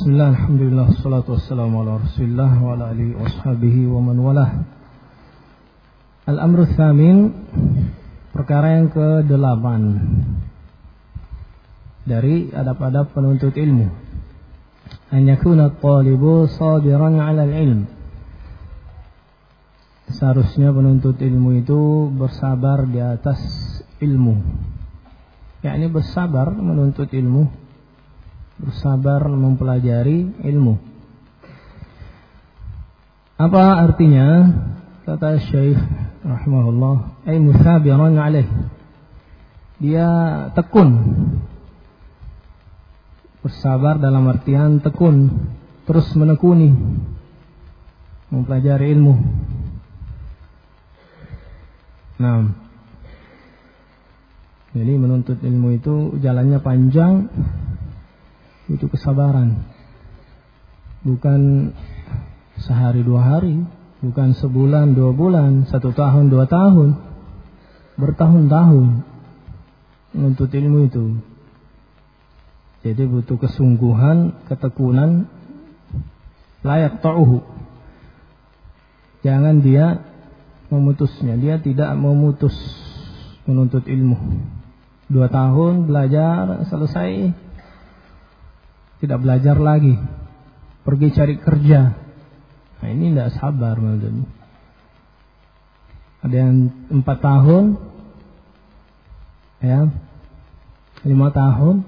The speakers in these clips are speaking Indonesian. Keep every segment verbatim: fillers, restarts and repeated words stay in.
Bismillah, alhamdulillah, salatu wassalamu ala rasulillah wa ala alihi wa ashabihi wa man walah. Al-amru tsamin, perkara yang kedelapan dari adab-adab penuntut ilmu. An yakuna at-talibu sabiran 'ala al-ilm. Seharusnya penuntut ilmu itu bersabar di atas ilmu. Yakni bersabar menuntut ilmu, bersabar mempelajari ilmu. Apa artinya? Kata Syekh rahimahullah, ay musabiran alaih. Dia tekun. Bersabar dalam artian tekun, terus menekuni mempelajari ilmu. Nah, jadi menuntut ilmu itu jalannya panjang, itu kesabaran. Bukan sehari dua hari, bukan sebulan dua bulan, satu tahun dua tahun, bertahun-tahun menuntut ilmu itu. Jadi butuh kesungguhan, ketekunan, layak ta'uhu. Jangan dia memutusnya, dia tidak memutus menuntut ilmu. Dua tahun belajar, selesai tidak belajar lagi, pergi cari kerja. Nah, ini tidak sabar maksudnya. Ada yang empat tahun, ya, lima tahun,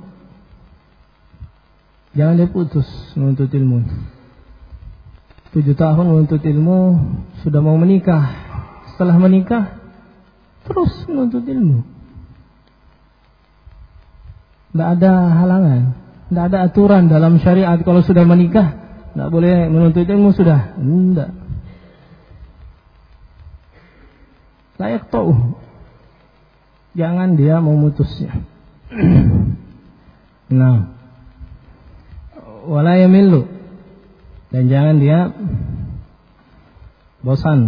jangan diputus menuntut ilmu. Tujuh tahun menuntut ilmu, sudah mau menikah, setelah menikah terus menuntut ilmu. Tidak ada halangan. Tidak ada aturan dalam syariat kalau sudah menikah tidak boleh menuntut ilmu sudah. Tidak. Layak tahu. Jangan dia memutusnya. Nah, wala yamillu, dan jangan dia bosan.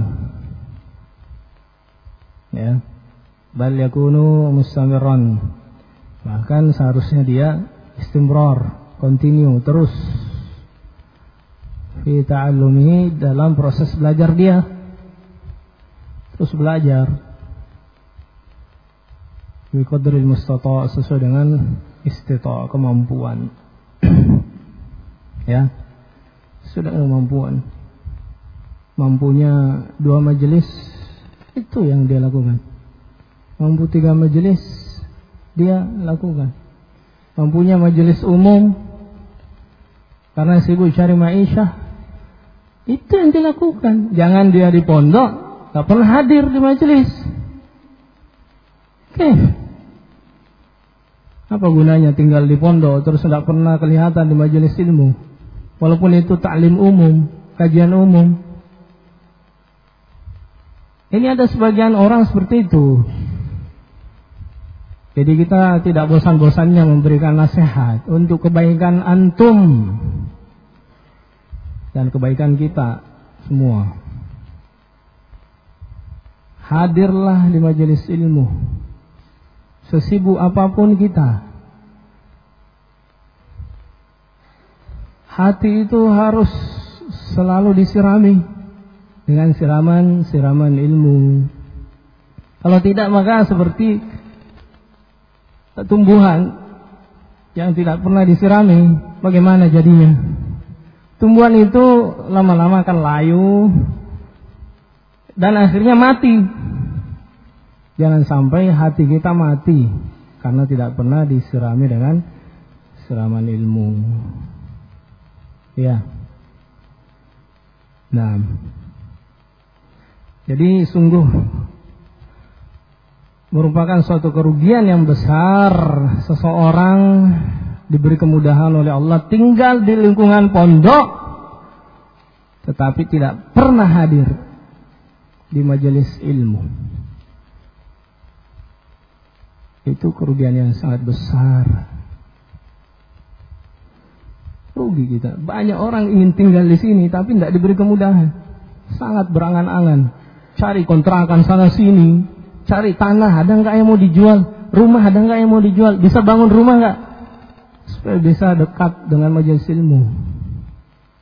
Ya, bal yakunu mustamirran. Bahkan seharusnya dia istimrar, continue, terus fi ta'allumihi, dalam proses belajar dia, terus belajar bi qadril mustata', sesuai dengan istita', kemampuan. Ya, sudah kemampuan, mampunya dua majelis, itu yang dia lakukan. Mampu tiga majelis, dia lakukan. Mampunya majelis umum karena sibuk cari ma'isyah, itu yang dilakukan. Jangan dia di pondok gak pernah hadir di majelis. Oke, apa gunanya tinggal di pondok terus gak pernah kelihatan di majelis ilmu, walaupun itu taklim umum, kajian umum. Ini ada sebagian orang seperti itu. Jadi kita tidak bosan-bosannya memberikan nasihat untuk kebaikan antum dan kebaikan kita semua. Hadirlah di majelis ilmu, sesibuk apapun kita. Hati itu harus selalu disirami dengan siraman-siraman ilmu. Kalau tidak, maka seperti tumbuhan yang tidak pernah disirami, bagaimana jadinya? Tumbuhan itu lama-lama akan layu dan akhirnya mati. Jangan sampai hati kita mati karena tidak pernah disirami dengan siraman ilmu. Ya. Nah, jadi sungguh merupakan suatu kerugian yang besar seseorang diberi kemudahan oleh Allah tinggal di lingkungan pondok tetapi tidak pernah hadir di majelis ilmu. Itu kerugian yang sangat besar. Rugi kita. Banyak orang ingin tinggal di sini tapi tidak diberi kemudahan. Sangat berangan-angan, cari kontrakan sana sini, cari tanah, ada nggak yang mau dijual? Rumah ada nggak yang mau dijual? Bisa bangun rumah nggak? Supaya bisa dekat dengan majelis ilmu.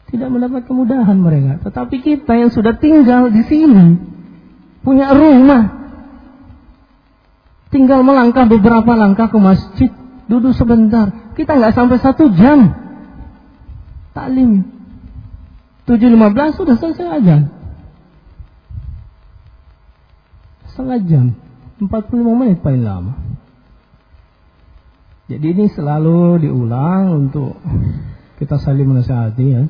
Tidak mendapat kemudahan mereka. Tetapi kita yang sudah tinggal di sini, punya rumah, tinggal melangkah beberapa langkah ke masjid, duduk sebentar. Kita nggak sampai satu jam taklim. tujuh lima belas sudah selesai azan. Setengah jam, empat puluh lima menit paling lama. Jadi ini selalu diulang untuk kita saling menasihati ya.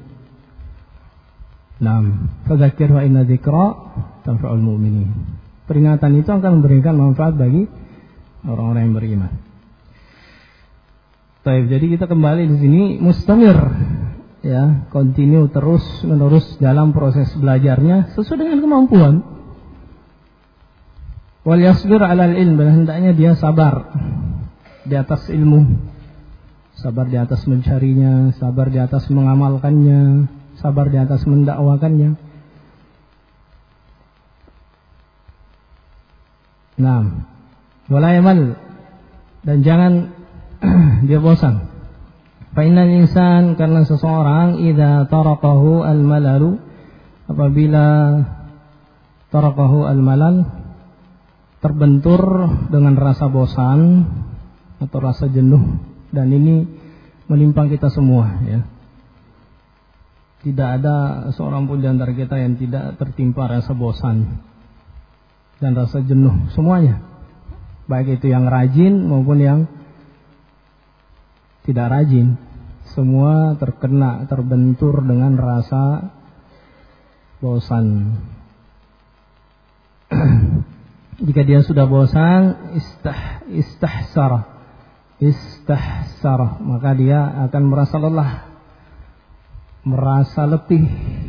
Naam, fadzakir wa inna dzikra tanfa'ul mu'minin. Peringatan itu akan memberikan manfaat bagi orang-orang yang beriman. Baik, jadi kita kembali di sini mustamir ya, continue terus menerus dalam proses belajarnya sesuai dengan kemampuan. Wal yasbir 'alal ilm, dan hendaknya dia sabar di atas ilmu. Sabar di atas mencarinya, sabar di atas mengamalkannya, sabar di atas mendakwakannya. Nah, wala yamal, dan jangan dia bosan. Fa innal insan, karena seseorang idza tarakahu al-malalu, apabila tarakahu al-malal, terbentur dengan rasa bosan atau rasa jenuh, dan ini menimpa kita semua ya. Tidak ada seorang pun di antara kita yang tidak tertimpa rasa bosan dan rasa jenuh, semuanya. Baik itu yang rajin maupun yang tidak rajin, semua terkena, terbentur dengan rasa bosan. Jika dia sudah bosan, istah, istahsara, istahsara, maka dia akan merasa lelah, merasa letih.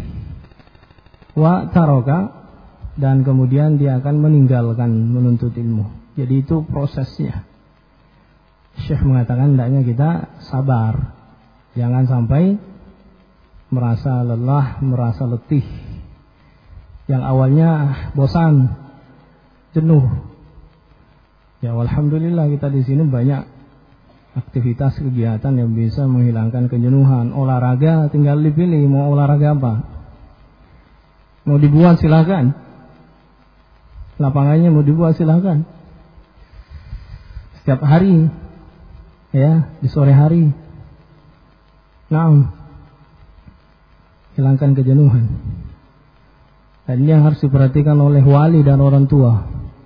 Wa taroka, dan kemudian dia akan meninggalkan menuntut ilmu. Jadi itu prosesnya. Syekh mengatakan hendaknya kita sabar, jangan sampai merasa lelah, merasa letih. Yang awalnya bosan, jenuh. Ya alhamdulillah kita di sini banyak aktivitas kegiatan yang bisa menghilangkan kejenuhan. Olahraga tinggal dipilih mau olahraga apa. Mau dibuat silakan. Lapangannya mau dibuat silakan. Setiap hari ya, di sore hari. Naam. Hilangkan kejenuhan. Dan ini yang harus diperhatikan oleh wali dan orang tua.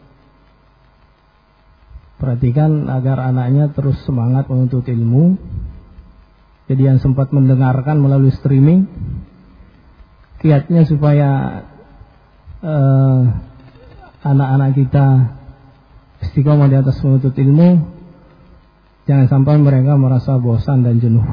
Perhatikan agar anaknya terus semangat menuntut ilmu. Jadi yang sempat mendengarkan melalui streaming, kiatnya supaya uh, anak-anak kita istiqomah di atas menuntut ilmu. Jangan sampai mereka merasa bosan dan jenuh.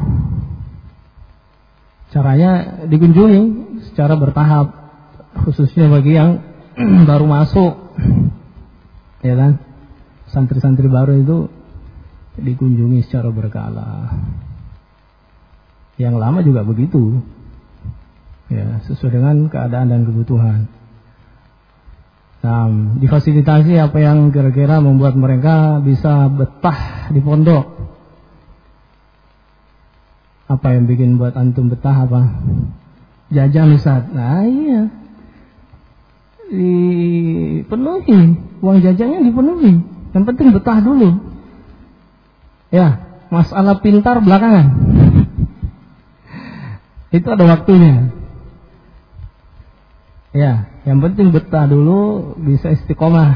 Caranya dikunjungi secara bertahap, khususnya bagi yang baru masuk, ya kan? Santri-santri baru itu dikunjungi secara berkala. Yang lama juga begitu, ya, sesuai dengan keadaan dan kebutuhan. Nah, difasilitasi apa yang kira-kira membuat mereka bisa betah di pondok. Apa yang bikin buat antum betah apa? Jajan Ustaz. Nah iya, dipenuhi, uang jajannya dipenuhi. Yang penting betah dulu. Ya, masalah pintar belakangan. Itu ada waktunya. Ya, yang penting betah dulu, bisa istiqomah.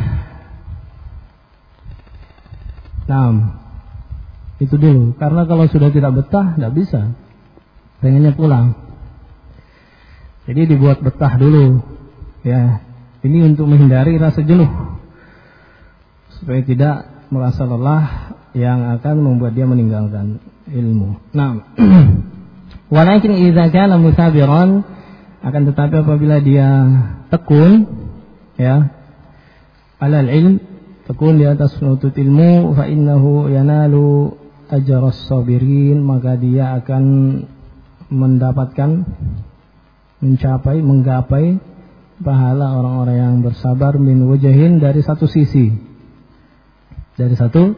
Nah, itu dulu. Karena kalau sudah tidak betah, tidak bisa. Pengennya pulang. Jadi dibuat betah dulu. Ya, ini untuk menghindari rasa jenuh, supaya tidak merasa lelah yang akan membuat dia meninggalkan ilmu. Nah, walakin idza kana musabiran, akan tetapi apabila dia tekun, ya, alal ilm, tekun di atas menuntut ilmu, fa innahu yanalu ajras sabirin, maka dia akan mendapatkan, mencapai, menggapai pahala orang-orang yang bersabar min wajahin, dari satu sisi. Dari satu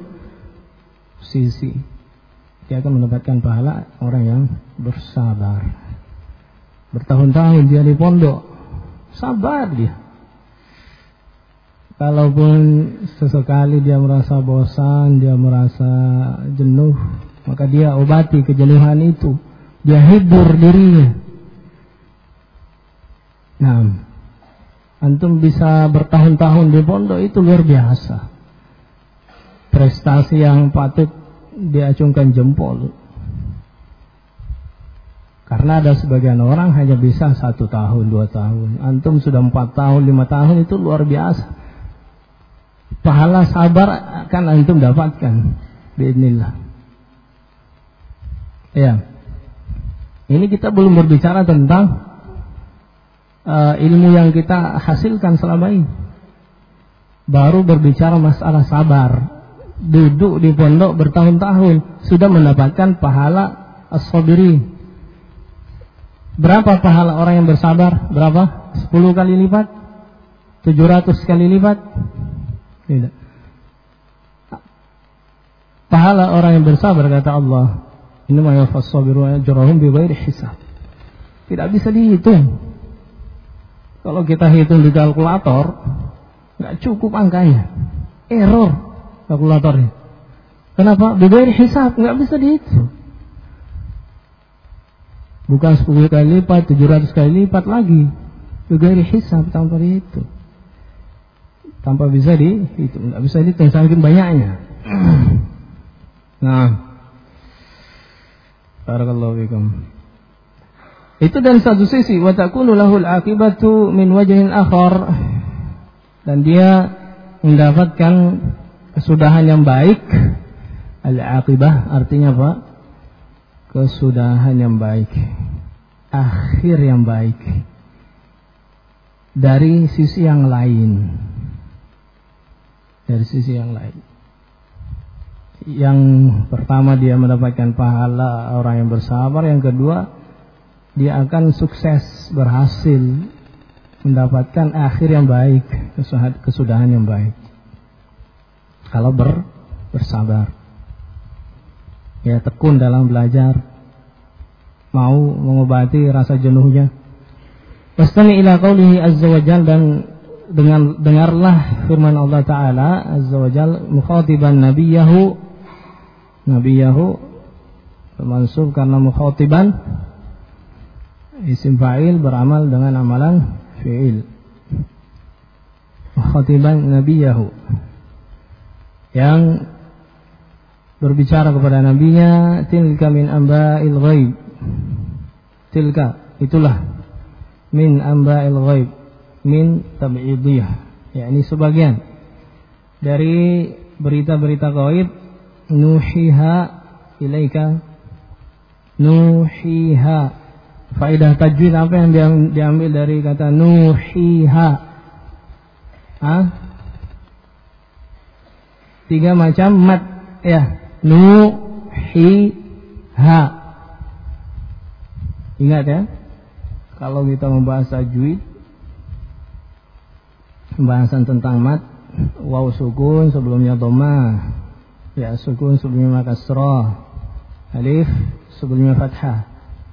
sisi dia akan mendapatkan pahala orang yang bersabar. Bertahun-tahun dia di pondok, sabar dia. Kalaupun sesekali dia merasa bosan, dia merasa jenuh, maka dia obati kejenuhan itu. Dia hibur dirinya. Nah, antum bisa bertahun-tahun di pondok itu luar biasa. Prestasi yang patut diacungkan jempol. Karena ada sebagian orang hanya bisa satu tahun, dua tahun. Antum sudah empat tahun, lima tahun, itu luar biasa. Pahala sabar akan antum dapatkan biidznillah. Ya. Ini kita belum berbicara tentang uh, ilmu yang kita hasilkan selama ini. Baru berbicara masalah sabar. Duduk di pondok bertahun-tahun sudah mendapatkan pahala as-sabirin. Berapa pahala orang yang bersabar? Berapa? sepuluh kali lipat? tujuh ratus kali lipat? Tidak. Pahala orang yang bersabar, kata Allah, innama yuwaffas sabiruna ajrahum bighairi hisab. Tidak bisa dihitung. Kalau kita hitung di kalkulator, nggak cukup angkanya. Error kalkulatornya. Kenapa? Bighairi hisab, nggak bisa dihitung. Bukan sepuluh kali lipat, tujuh ratus kali lipat lagi. Bighairi hisab, tanpa dihitung. Tanpa bisa dihitung, nggak bisa dihitung, saking banyaknya. Nah, barakallahu fikum. Itu dari satu sisi, wa takunu lahul akibatu min wajhin akhar, dan dia mendapatkan kesudahan yang baik. Al-aqibah artinya apa? Kesudahan yang baik, akhir yang baik. Dari sisi yang lain. Dari sisi yang lain. Yang pertama dia mendapatkan pahala orang yang bersabar. Yang kedua, dia akan sukses, berhasil mendapatkan akhir yang baik, kesudahan yang baik. Kalau ber, bersabar. Ya, tekun dalam belajar. Mau mengobati rasa jenuhnya. Wastami ila qaulihi azza wa jalla, dan dengan dengarlah firman Allah Ta'ala azza wa jalla mukhatiban nabiyahu. Nabiyahu mansub karena mukhatiban isim fa'il beramal dengan amalan fi'il. Mukhatiban nabiyahu, yang berbicara kepada nabinya, tilka min amba'il ghaib. Tilka, itulah, min amba'il ghaib, min tab'idiyah, yakni sebagian dari berita-berita gaib. Nuhiha ilaika, nuhiha. Faedah tajwid apa yang diambil dari kata nuhiha? Hah? Tiga macam mat, ya. Nuhiha. Ingat ya, kalau kita membahas tajwid, pembahasan tentang mat, waw sukun sebelumnya dhamma, ya sukun sebelumnya kasrah, alif sebelumnya fathah.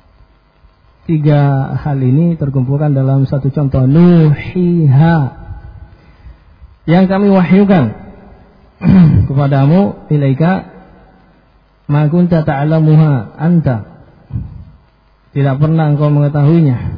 Tiga hal ini terkumpulkan dalam satu contoh, nuhiha, yang kami wahyukan kepadamu, ilaika ma kunta ta'lamuha anta, tidak pernah engkau mengetahuinya,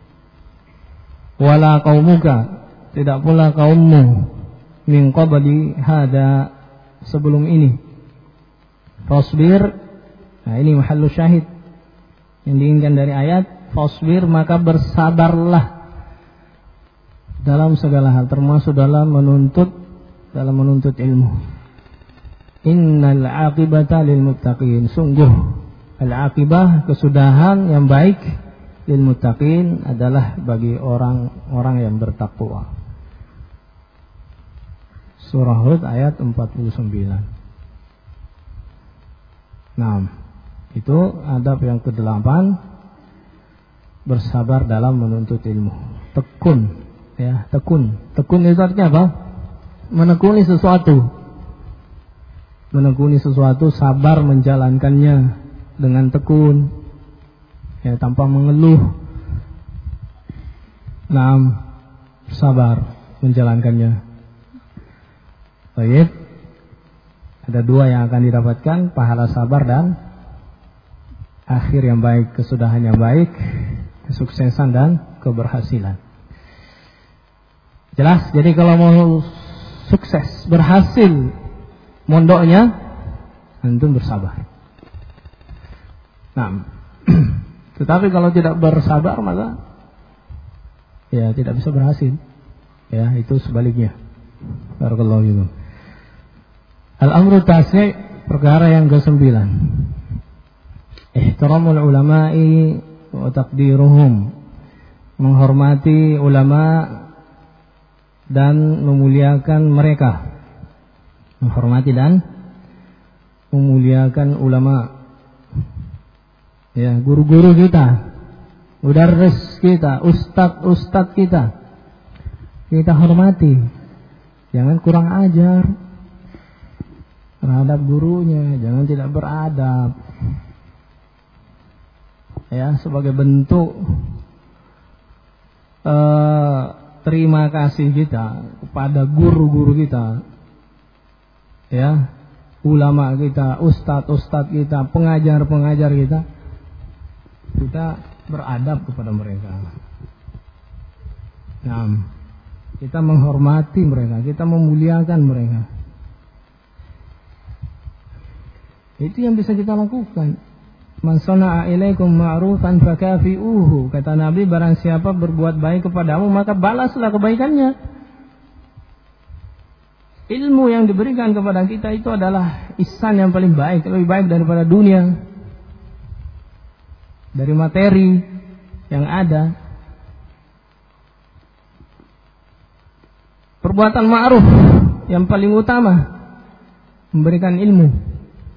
wala qaumuka, tidak pula kaummu, min qabli hada, sebelum ini. Fasbir, nah ini mahallu syahid yang diinginkan dari ayat, fasbir, maka bersabarlah dalam segala hal, termasuk dalam menuntut dalam menuntut ilmu. Innal aqibata lil muttaqin, sungguh al-aqibah, kesudahan yang baik, lil muttaqin, adalah bagi orang-orang yang bertakwa. Surah Hud ayat empat puluh sembilan. Nah, itu adab yang kedelapan, bersabar dalam menuntut ilmu. Tekun, ya, tekun. Tekun itu artinya apa? Menekuni sesuatu. Menekuni sesuatu, sabar menjalankannya dengan tekun, ya, tanpa mengeluh, Naam, sabar menjalankannya. Baik. Ada dua yang akan didapatkan, pahala sabar dan akhir yang baik, kesudahan yang baik, kesuksesan dan keberhasilan. Jelas, jadi kalau mau sukses, berhasil mondoknya, antum bersabar. Nah, tetapi kalau tidak bersabar maka ya tidak bisa berhasil. Ya, itu sebaliknya. Barakallahu fikum. Al-amru tasi', perkara yang kesembilan. Ihtiramul ulama'i wa taqdiruhum. Menghormati ulama dan memuliakan mereka. Menghormati dan memuliakan ulama. Ya, guru-guru kita, mudarris kita, ustadz-ustadz kita, kita hormati. Jangan kurang ajar terhadap gurunya, jangan tidak beradab. Ya, sebagai bentuk uh, terima kasih kita kepada guru-guru kita, ya, ulama kita, ustadz-ustadz kita, pengajar-pengajar kita, kita beradab kepada mereka. Nah, kita menghormati mereka, kita memuliakan mereka. Itu yang bisa kita lakukan. Man sana'a ilaikum ma'rufan fakafi'uhu. Kata Nabi, barang siapa berbuat baik kepadamu, maka balaslah kebaikannya. Ilmu yang diberikan kepada kita itu adalah ihsan yang paling baik, lebih baik daripada dunia, dari materi yang ada. Perbuatan ma'ruf yang paling utama, memberikan ilmu.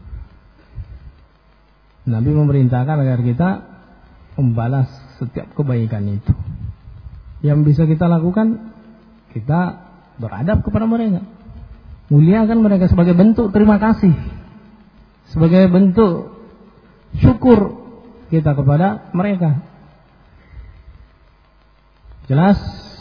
Nabi memerintahkan agar kita membalas setiap kebaikan itu. Yang bisa kita lakukan, kita beradab kepada mereka, muliakan mereka sebagai bentuk terima kasih, sebagai bentuk syukur kita kepada mereka. Jelas,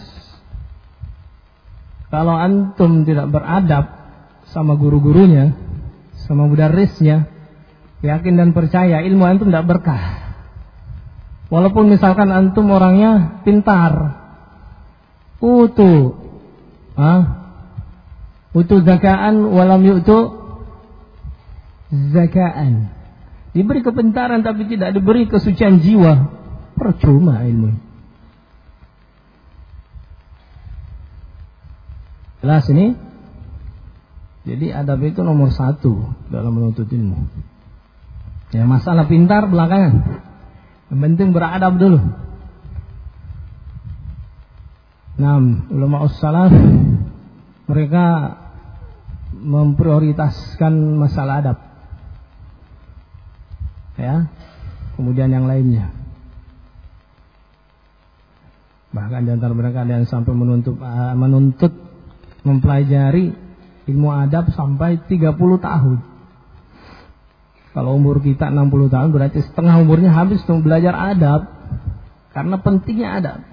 kalau antum tidak beradab sama guru-gurunya, sama mudarrisnya, yakin dan percaya ilmu antum tidak berkah. Walaupun misalkan antum orangnya pintar, utu, ah, utu zakaan walam yu'tu zakaan. Diberi kepintaran tapi tidak diberi kesucian jiwa, percuma ilmu. Jelas ini? Jadi adab itu nomor satu dalam menuntut ilmu. Ya, masalah pintar belakangan. Yang penting beradab dulu. Nah, ulama ussalaf mereka memprioritaskan masalah adab. Ya. Kemudian yang lainnya. Bahkan di antara mereka ada yang sampai menuntut uh, menuntut mempelajari ilmu adab sampai tiga puluh tahun. Kalau umur kita enam puluh tahun, berarti setengah umurnya habis untuk belajar adab. Karena pentingnya adab.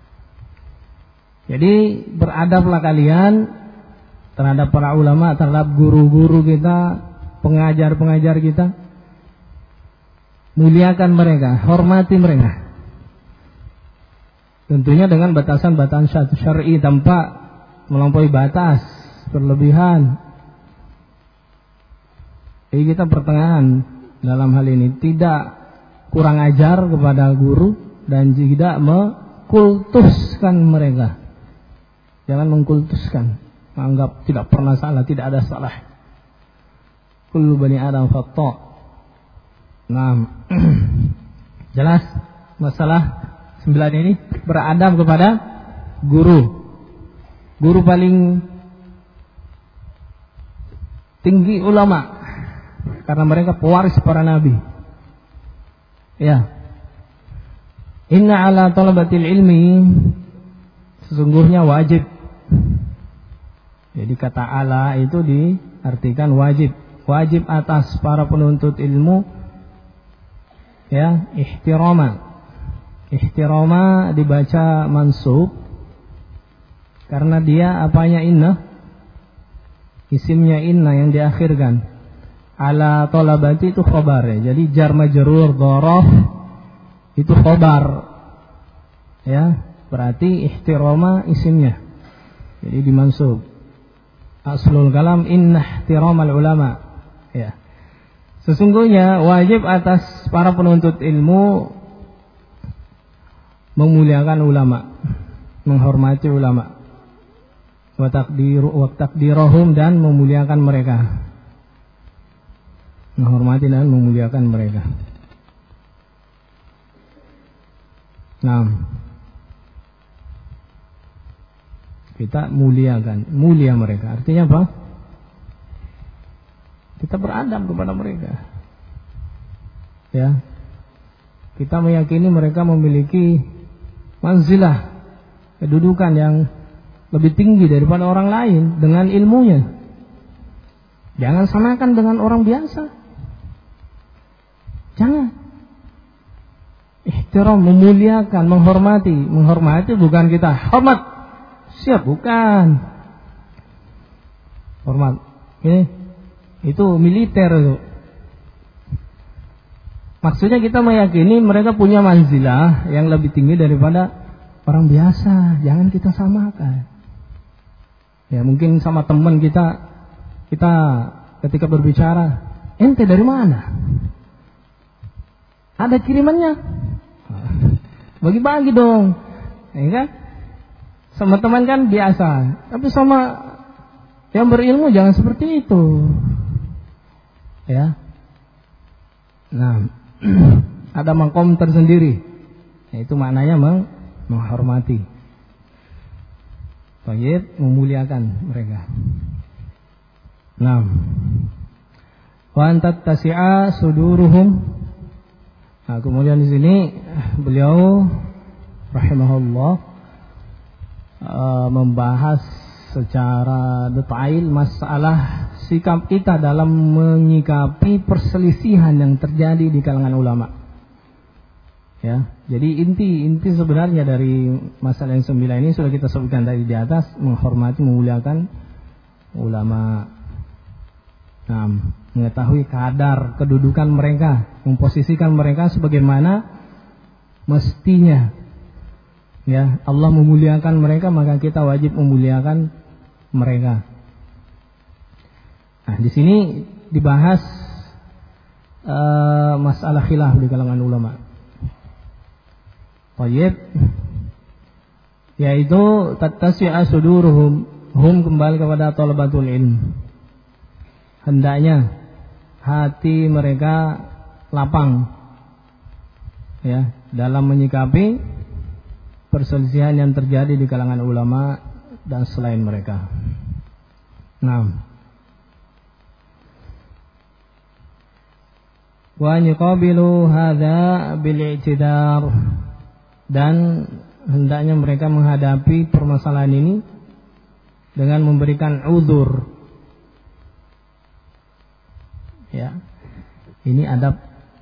Jadi beradablah kalian terhadap para ulama, terhadap guru-guru kita, pengajar-pengajar kita. Muliakan mereka, hormati mereka. Tentunya dengan batasan-batasan syar'i, tanpa melampaui batas, berlebihan. Jadi kita pertengahan dalam hal ini, tidak kurang ajar kepada guru dan tidak mengkultuskan mereka. Jangan mengkultuskan, menganggap tidak pernah salah, tidak ada salah. Kullu bani Adam khata'. Nah, jelas masalah sembilan ini, beradab kepada guru. Guru paling tinggi ulama, karena mereka pewaris para nabi. Ya. Inna ala talabatil ilmi, sesungguhnya wajib. Jadi kata ala itu diartikan wajib. Wajib atas para penuntut ilmu, ya, ihtirama, Ihtirama dibaca mansub karena dia apanya inna, isimnya inna yang diakhirkan. Ala tolabati itu khobar ya. Jadi jar majrur dhorof itu khobar ya. Berarti ihtirama isimnya, jadi dimansub. Aslul kalam inna ihtiramal ulama ya. Sesungguhnya wajib atas para penuntut ilmu memuliakan ulama, menghormati ulama, wa taqdiru wa taqdiruhum, dan memuliakan mereka, menghormati dan memuliakan mereka. Nah, kita muliakan, mulia mereka. Artinya apa? Kita beradab kepada mereka. Ya. Kita meyakini mereka memiliki manzilah, kedudukan yang lebih tinggi daripada orang lain dengan ilmunya. Jangan samakan dengan orang biasa. Jangan. Ihtiram, memuliakan, menghormati. Menghormati bukan kita hormat, siap, bukan. Hormat. Ini itu militer itu. Maksudnya kita meyakini mereka punya manzilah yang lebih tinggi daripada orang biasa. Jangan kita samakan. Ya, mungkin sama teman kita, kita ketika berbicara, ente dari mana? Ada kirimannya? Bagi-bagi dong. Ya kan? Sama teman kan biasa. Tapi sama yang berilmu jangan seperti itu. Ya. Nah, ada makom tersendiri. Yaitu maknanya meng- menghormati. Baik, memuliakan mereka. Nah, wa antat tasi'a suduruhum. Nah, kemudian di sini beliau rahimahullah uh, membahas secara detail masalah sikap kita dalam menyikapi perselisihan yang terjadi di kalangan ulama. Ya, jadi inti inti sebenarnya dari masalah yang sembilan ini sudah kita sebutkan tadi di atas, menghormati, memuliakan ulama. Nah, mengetahui kadar kedudukan mereka, memposisikan mereka sebagaimana mestinya. Ya, Allah memuliakan mereka, maka kita wajib memuliakan mereka. Nah, di sini dibahas uh, masalah khilaf di kalangan ulama. Tayyib, yaitu tattasi'a suduruhum, hum kembali kepada talabatul ilm. Hendaknya hati mereka lapang, ya, dalam menyikapi perselisihan yang terjadi di kalangan ulama dan selain mereka. Nah, wa yuqabilu hadza bil i'tidar, dan hendaknya mereka menghadapi permasalahan ini dengan memberikan uzur. Ya, ini adab,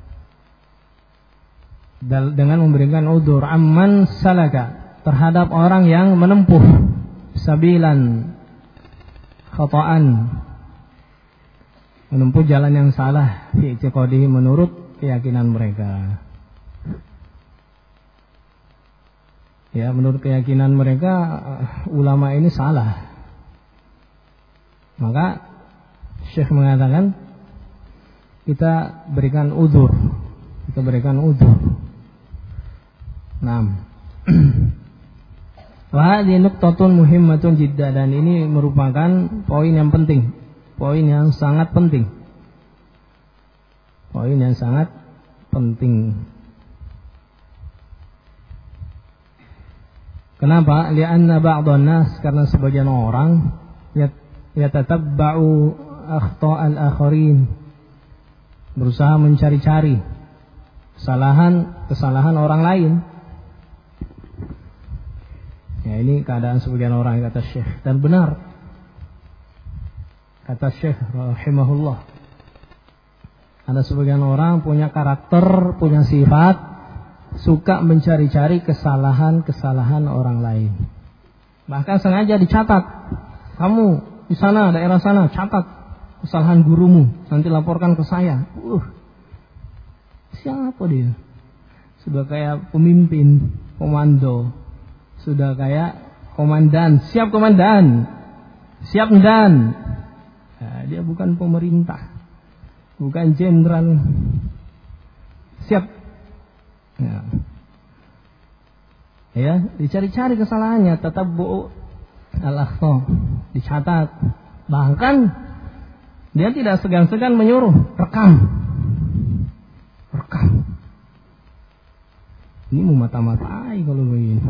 dengan memberikan uzur amman salaka, terhadap orang yang menempuh sabilan khata'an, menempuh jalan yang salah fi i'tiqadihi, menurut keyakinan mereka. Ya, menurut keyakinan mereka ulama ini salah. Maka Syekh mengatakan kita berikan uzur, kita berikan uzur. Naam. Wa hadhihi nuqtatun muhimmatun jiddan, dan ini merupakan poin yang penting, poin yang sangat penting. Poin yang sangat penting. Kenapa? Li'anna ba'dhan nas, karena sebagian orang yatatabba'u akhta'al akharin, berusaha mencari-cari kesalahan kesalahan orang lain. Ya, ini keadaan sebagian orang, kata Syekh, dan benar kata Syekh rahimahullah. Ada sebagian orang punya karakter, punya sifat suka mencari-cari kesalahan-kesalahan orang lain. Bahkan sengaja dicatat. Kamu di sana, daerah sana, catat kesalahan gurumu, nanti laporkan ke saya. Uh, siapa dia? Sudah kayak pemimpin, komando. Sudah kayak komandan. Siap komandan. Siap dan. Nah, dia bukan pemerintah. Bukan jenderal. Siap. Ya. Ya, dicari-cari kesalahannya, tatabbu al-akhta, dicatat. Bahkan dia tidak segan-segan menyuruh, rekam. Rekam. Ini memata-matai kalau begini.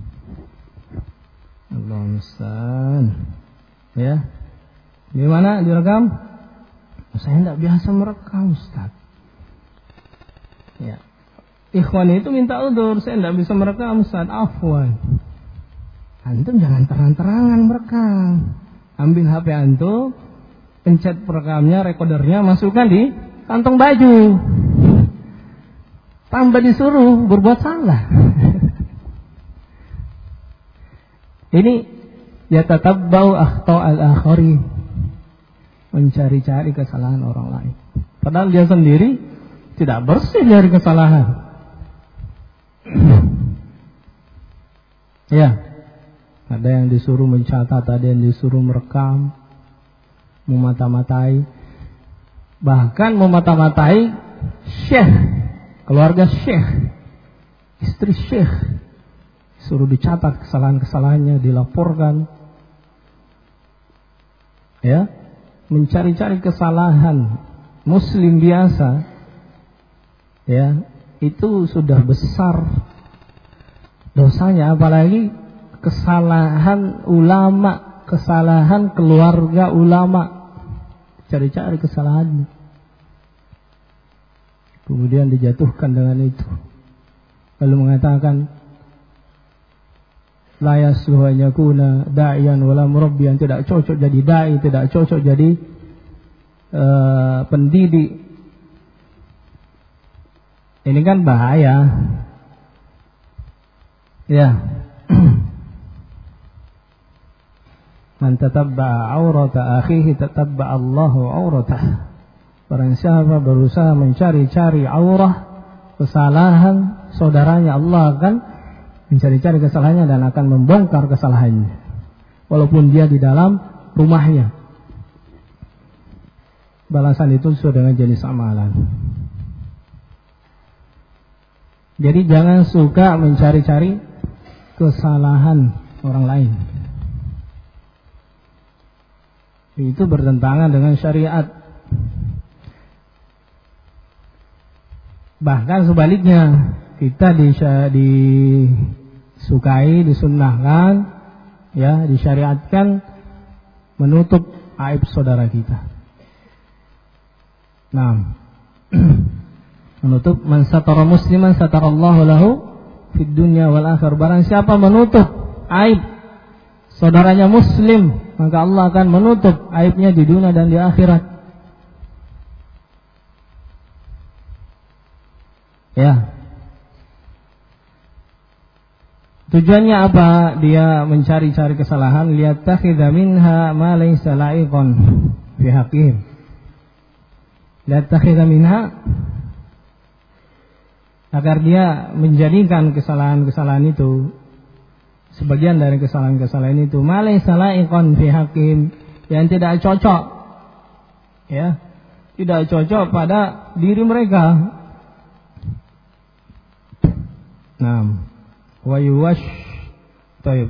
Allah musta'an. Ya. Gimana direkam? Saya tidak biasa merekam, Ustaz. Ya. Ikhwan itu minta udzur, saya tidak bisa merekam, Ustaz. Afwan. Antum jangan terang-terangan merekam. Ambil H P antum, pencet perekamnya, recordernya, masukkan di kantong baju. Tambah disuruh berbuat salah. Ini yatatabbau akhta al-akhari, mencari-cari kesalahan orang lain. Padahal dia sendiri tidak bersih dari kesalahan. Ya, ada yang disuruh mencatat, ada yang disuruh merekam, memata-matai, bahkan memata-matai syekh, keluarga syekh, istri syekh, suruh dicatat kesalahan-kesalahannya, dilaporkan. Ya, mencari-cari kesalahan muslim biasa, ya, itu sudah besar dosanya, apalagi kesalahan ulama, kesalahan keluarga ulama, cari-cari kesalahannya, kemudian dijatuhkan dengan itu, lalu mengatakan la yasluhu an yakuna da'iyan wala murabbiyan, tidak cocok jadi dai, tidak cocok jadi uh, pendidik. Ini kan bahaya. Ya. Man tatabba'a aurata akhihi tatabba'a Allahu auratah. Barang siapa berusaha mencari-cari aurah, kesalahan saudaranya, Allah akan mencari-cari kesalahannya dan akan membongkar kesalahannya, walaupun dia di dalam rumahnya. Balasan itu sesuai dengan jenis amalan. Jadi jangan suka mencari-cari kesalahan orang lain. Itu bertentangan dengan syariat. Bahkan sebaliknya, kita disukai, disunnahkan, ya, disyariatkan menutup aib saudara kita. Nah, menutup, man satara musliman satarallahu lahu fid dunya wal akhir. Barang siapa menutup aib saudaranya muslim, maka Allah akan menutup aibnya di dunia dan di akhirat. Ya. Tujuannya apa? Dia mencari-cari kesalahan, liyattakhidha minha ma laysa la'iqan fi haqqihim. Liyattakhidha minha, agar dia menjadikan kesalahan-kesalahan itu, sebagian dari kesalahan-kesalahan itu, ma laysa la'iqan fi haqqihim, yang tidak cocok, ya, tidak cocok pada diri mereka. Nah, wa yuwash, taib.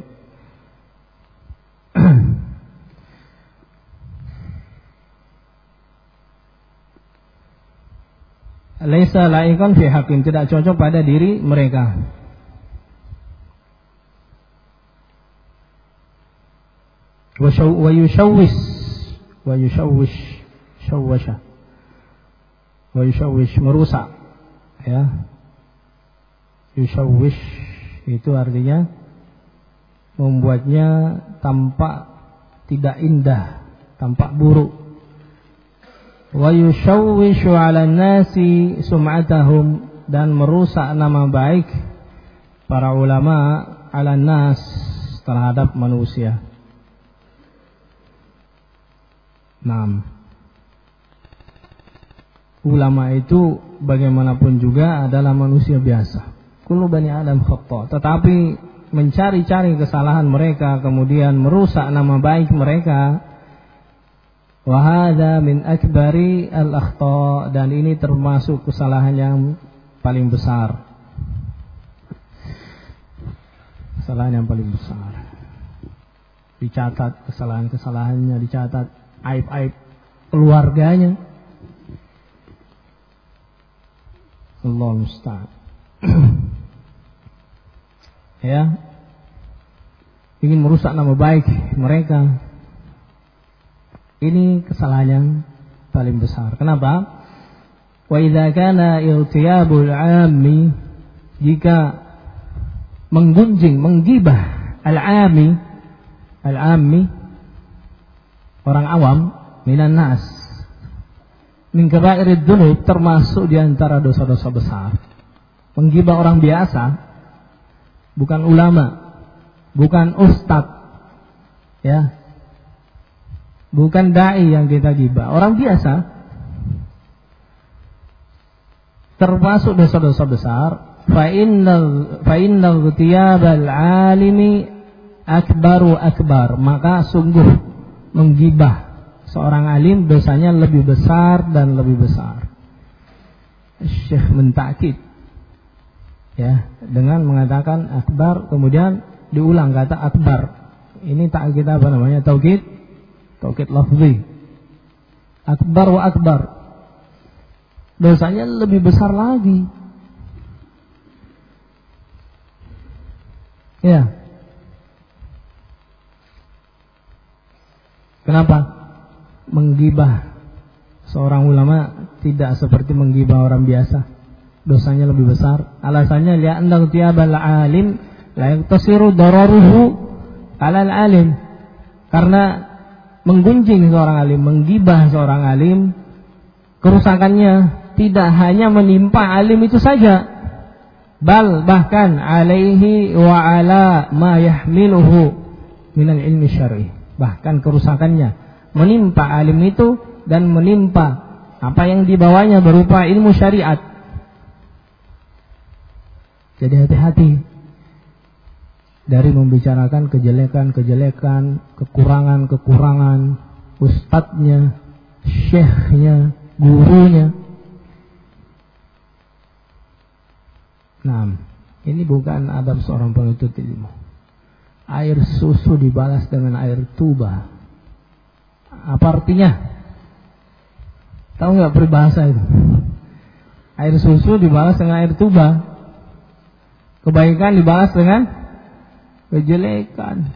Laisa laikan fi hakim, tidak cocok pada diri mereka. Wa yushawwis, wa yushawwish, shawwasha, wa yushawwish, merusak, ya. Yushawwish itu artinya membuatnya tampak tidak indah, tampak buruk. Wa yushawwishu 'ala an-nasi sum'atahum, dan merusak nama baik para ulama ala nas terhadap manusia. Naam. Ulama itu bagaimanapun juga adalah manusia biasa. Kullu bani Adam khata', tetapi mencari-cari kesalahan mereka kemudian merusak nama baik mereka, wa hadza min akbari al-akhta', dan ini termasuk kesalahan yang paling besar. Kesalahan yang paling besar. Dicatat kesalahan-kesalahannya, dicatat aib-aib keluarganya. Allah musta'an. Ya, ingin merusak nama baik mereka. Ini kesalahan yang paling besar. Kenapa? Wa idza kana irtiyabul 'ammi, jika menggunjing, menggibah al-'ammi, al-'ammi orang awam, minan nas, min kaba'irid dzunub, termasuk di antara dosa-dosa besar. Menggibah orang biasa, bukan ulama, bukan ustadz, ya, bukan dai yang kita gibah, orang biasa, termasuk dosa-dosa besar. Fa innal fa innal ghitiyabal 'alimi akbaru akbar, maka sungguh menggibah seorang alim dosanya lebih besar dan lebih besar. Syekh mentakid, ya, dengan mengatakan akbar, kemudian diulang kata akbar. Ini tak kita apa namanya, taukid, taukid lafzi. Akbar wa akbar, dosanya lebih besar lagi. Ya. Kenapa? Menggibah seorang ulama tidak seperti menggibah orang biasa, dosanya lebih besar. Alasannya li'anna tiyabal alim la yaktasiru dararuhu 'alal alim. Karena menggunjing seorang alim, menggibah seorang alim, kerusakannya tidak hanya menimpa alim itu saja, bal bahkan alaihi wa ala ma yahmiluhu minal ilmi syar'i. Bahkan kerusakannya menimpa alim itu dan menimpa apa yang dibawanya berupa ilmu syariat. Jadi hati-hati dari membicarakan kejelekan-kejelekan, kekurangan-kekurangan ustadznya, syekhnya, gurunya. Nah, ini bukan adab seorang penuntut ilmu. Air susu dibalas dengan air tuba. Apa artinya? Tahu nggak peribahasa itu? Air susu dibalas dengan air tuba. Kebaikan dibalas dengan kejelekan.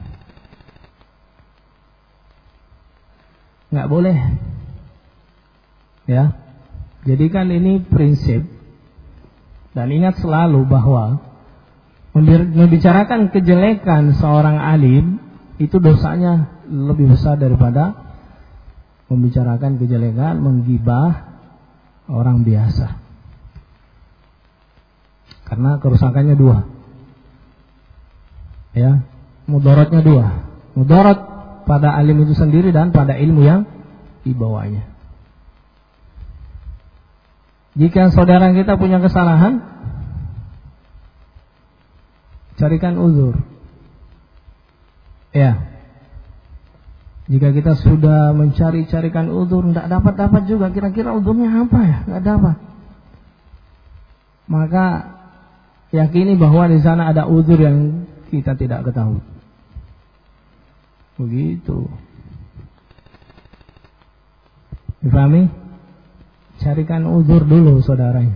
Nggak boleh. Ya. Jadikan ini prinsip. Dan ingat selalu bahwa membicarakan kejelekan seorang alim itu dosanya lebih besar daripada membicarakan kejelekan, menggibah orang biasa. Karena kerusakannya dua. Ya, mudaratnya dua. Mudarat pada alim itu sendiri dan pada ilmu yang dibawanya. Jika saudara kita punya kesalahan, carikan uzur. Ya. Jika kita sudah mencari-carikan uzur, tidak dapat-dapat juga, kira-kira uzurnya apa ya? Tidak dapat. Maka yakini bahwa di sana ada uzur yang kita tidak ketahui. Begitu. Difahami? Carikan uzur dulu saudaranya.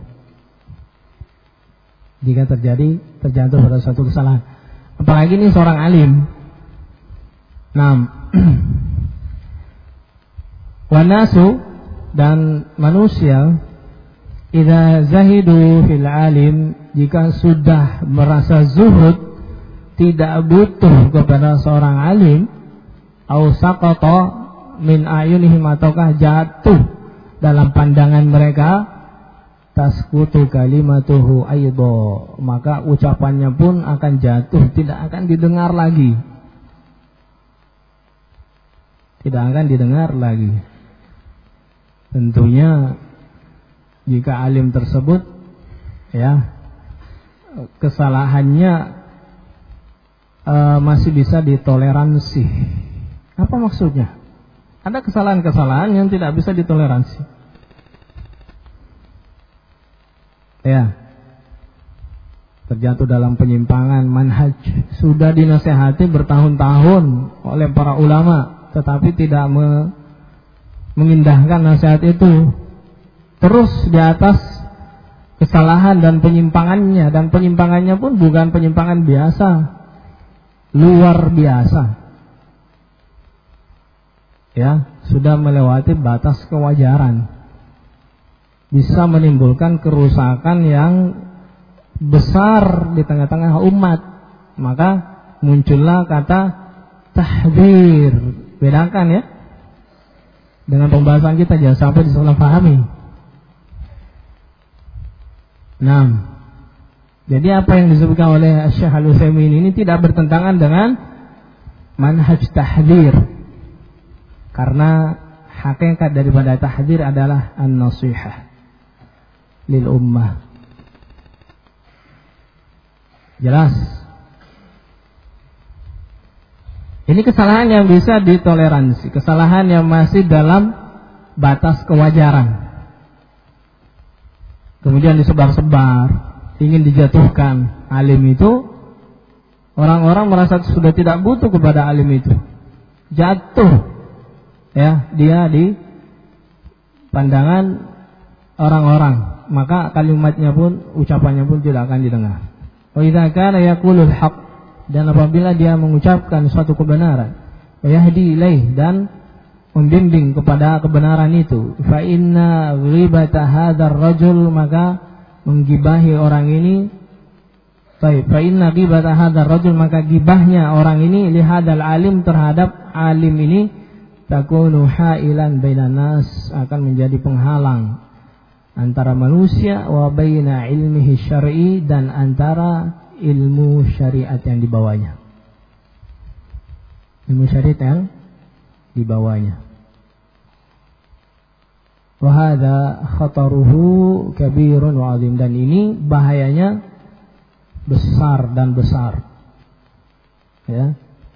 Jika terjadi terjatuh pada suatu kesalahan, apalagi ini seorang alim. Nah, wanasu dan manusia, idza zahidu fil alim, jika sudah merasa zuhud, tidak butuh kepada seorang alim, au saqata min ayunihim, ataukah jatuh dalam pandangan mereka, tasqutu kalimatuhu aidha, maka ucapannya pun akan jatuh, tidak akan didengar lagi. Tidak akan didengar lagi. Tentunya jika alim tersebut ya kesalahannya e, masih bisa ditoleransi. Apa maksudnya? Ada kesalahan-kesalahan yang tidak bisa ditoleransi. Ya, terjatuh dalam penyimpangan manhaj, sudah dinasehati bertahun-tahun oleh para ulama, tetapi tidak me, mengindahkan nasihat itu, terus di atas kesalahan dan penyimpangannya, dan penyimpangannya pun bukan penyimpangan biasa, luar biasa. Ya, sudah melewati batas kewajaran, bisa menimbulkan kerusakan yang besar di tengah-tengah umat. Maka muncullah kata tahdzir. Bedakan ya dengan pembahasan kita, jangan sampai disalah pahami. Nah, jadi apa yang disebutkan oleh Syekh Al-Utsaimin ini tidak bertentangan dengan manhaj tahdzir. Karena hakikat daripada tahdzir adalah an-nasihah lil ummah. Jelas? Ini kesalahan yang bisa ditoleransi, kesalahan yang masih dalam batas kewajaran. Kemudian disebar-sebar, ingin dijatuhkan alim itu, orang-orang merasa sudah tidak butuh kepada alim itu. Jatuh ya dia di pandangan orang-orang, maka kalimatnya pun, ucapannya pun tidak akan didengar. Wa idza kana yaqulul haqq, dan apabila dia mengucapkan suatu kebenaran, wa yahdi ilaih, dan membimbing kepada kebenaran itu, fa inna ghibata hadzal rajul, maka menggibahi orang ini, baik, fa inna ghibata hadzal rajul, maka gibahnya orang ini li hadzal alim, terhadap alim ini, takunu hailan bainan nas, akan menjadi penghalang antara manusia wa baina ilmihi syar'i, dan antara ilmu syariat yang dibawanya. Ilmu syariat yang dibawanya. Wa hadza khataruhu kabirun wa 'azim, dan ini bahayanya besar dan besar. Ya.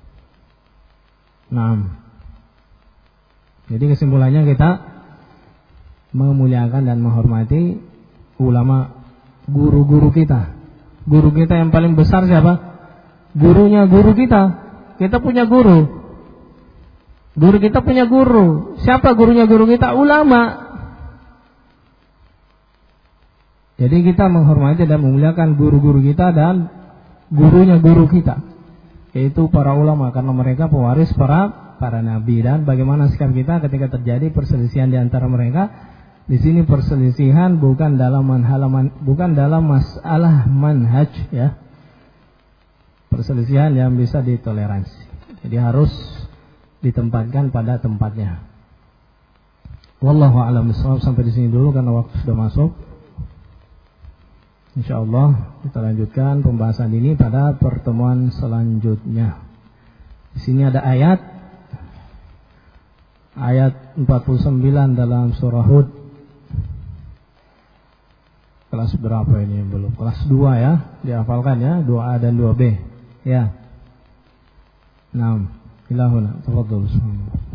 Naam. Jadi kesimpulannya kita memuliakan dan menghormati ulama, guru-guru kita. Guru kita yang paling besar siapa? Gurunya guru kita. Kita punya guru. Guru kita punya guru. Siapa gurunya guru kita? Ulama. Jadi kita menghormati dan memuliakan guru-guru kita dan gurunya guru kita, yaitu para ulama, karena mereka pewaris para para nabi. Dan bagaimana sikap kita ketika terjadi perselisihan di antara mereka? Di sini perselisihan bukan dalam manhalaman, bukan dalam masalah manhaj ya. Perselisihan yang bisa ditoleransi. Jadi harus ditempatkan pada tempatnya. Wallahu a'lam bishawab. Sampai di sini dulu karena waktu sudah masuk. Insyaallah kita lanjutkan pembahasan ini pada pertemuan selanjutnya. Di sini ada ayat Ayat empat puluh sembilan dalam surah Hud. Kelas berapa ini belum? Kelas dua ya, dihafalkan ya, dua A dan dua B. Ya. Naam. Ilahuna, tafadhol.